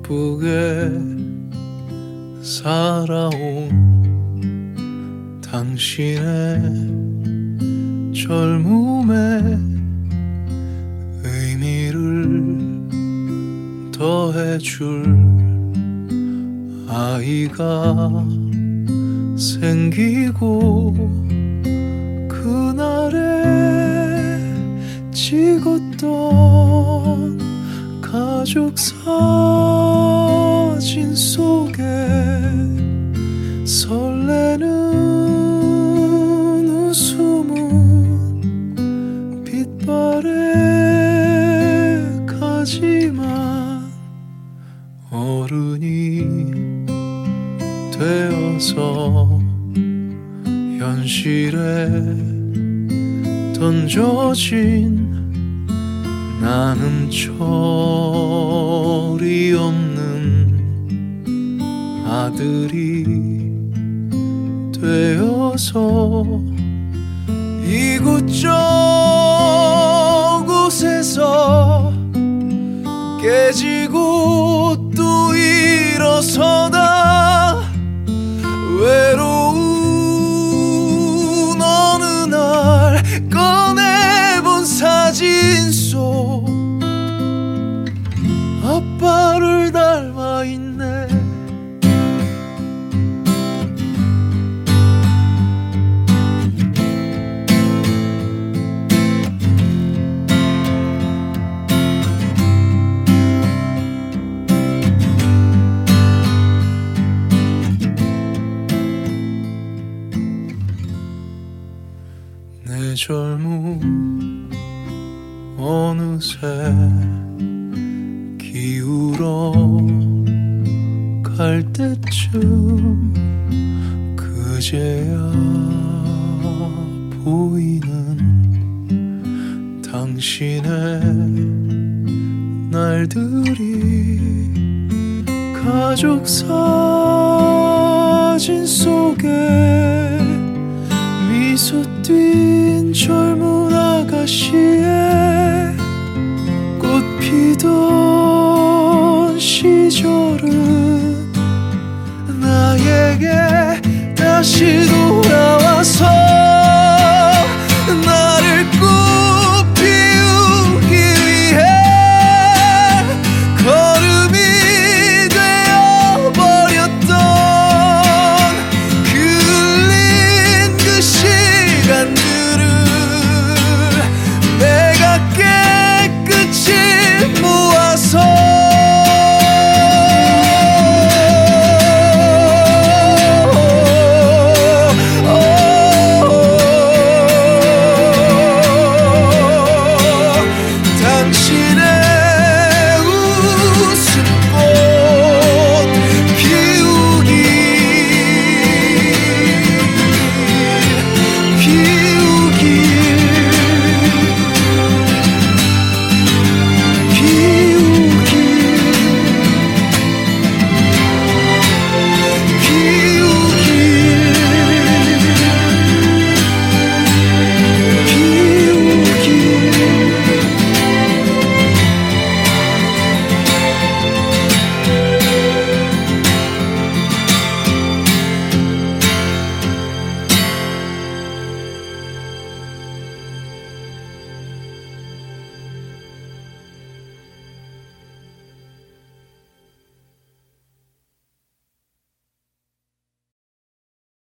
바쁘게 살아온 당신의 젊음의 의미를 더해줄 아이가 생기고 그날에 찍었던 가족 사진 속에 설레는 웃음은 빛바래 가지만 어른이 되어서 현실에 던져진 나는 철이 없는 아들이 되어서 이곳저곳에서 깨지고 또 일어서다 외로운 어느 날 꺼내본 사진 속 아빠를 닮아 있네. 내 젊음 어느새 기울어 갈 때쯤 그제야 보이는 당신의 날들이 가족 사진 속에 미소 띈 젊은 아가씨의 꽃 피던 시절은 나에게 다시